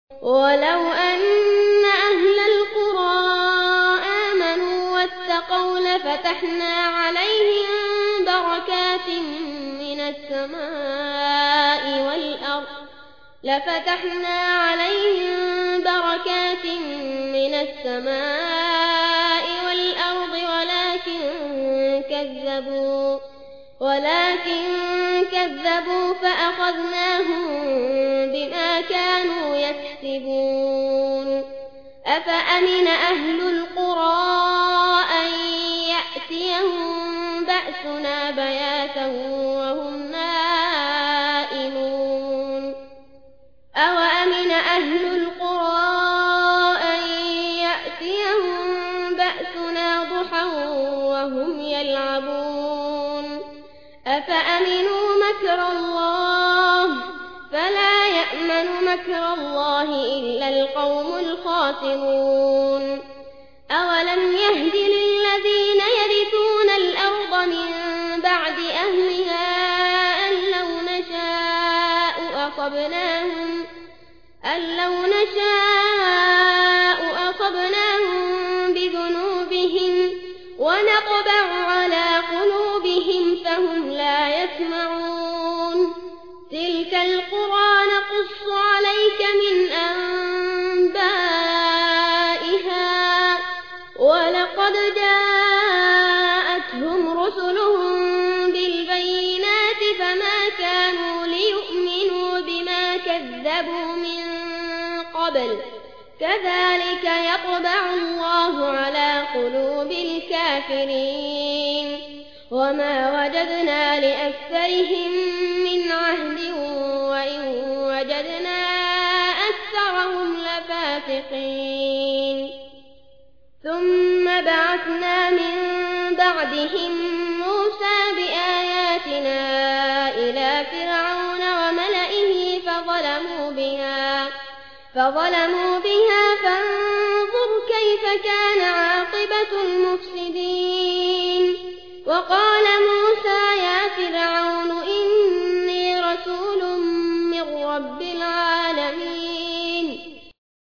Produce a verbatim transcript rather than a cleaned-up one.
ولو أن أهل القرى آمنوا واتقوا لفتحنا عليهم بركات من السماء والأرض لفتحنا عليهم بركات من السماء والأرض ولكن كذبوا ولكن كذبوا فأخذناهم بما كانوا يكسبون. أفأمن أهل القرى أن يأتيهم بأسنا بياتا وهم نائمون أوأمن أهل القرى أن يأتيهم بأسنا ضحى وهم يلعبون أفأمنوا مكر الله فلا يأمن مكر الله إلا القوم الخاسرون. أولم يهد للذين يرثون الأرض من بعد أهلها أن لو نشاء أصبناهم أن لو نشاء أصبناهم بذنوبهم ونطبع على قلوبهم فهم لا يسمعون. تلك القرى نقص عليك من أنبائها ولقد جاءتهم رسلهم بالبينات فما كانوا ليؤمنوا بما كذبوا من قبل كذلك يطبع الله على قلوب الكافرين وما وجدنا لأكثرهم من عهد وإن وجدنا أكثرهم لفاسقين. ثم بعثنا من بعدهم موسى بآياتنا إلى فرعون وملئه فظلموا بها فظلموا بها فانظر كيف كان عاقبة المفسدين. وقال موسى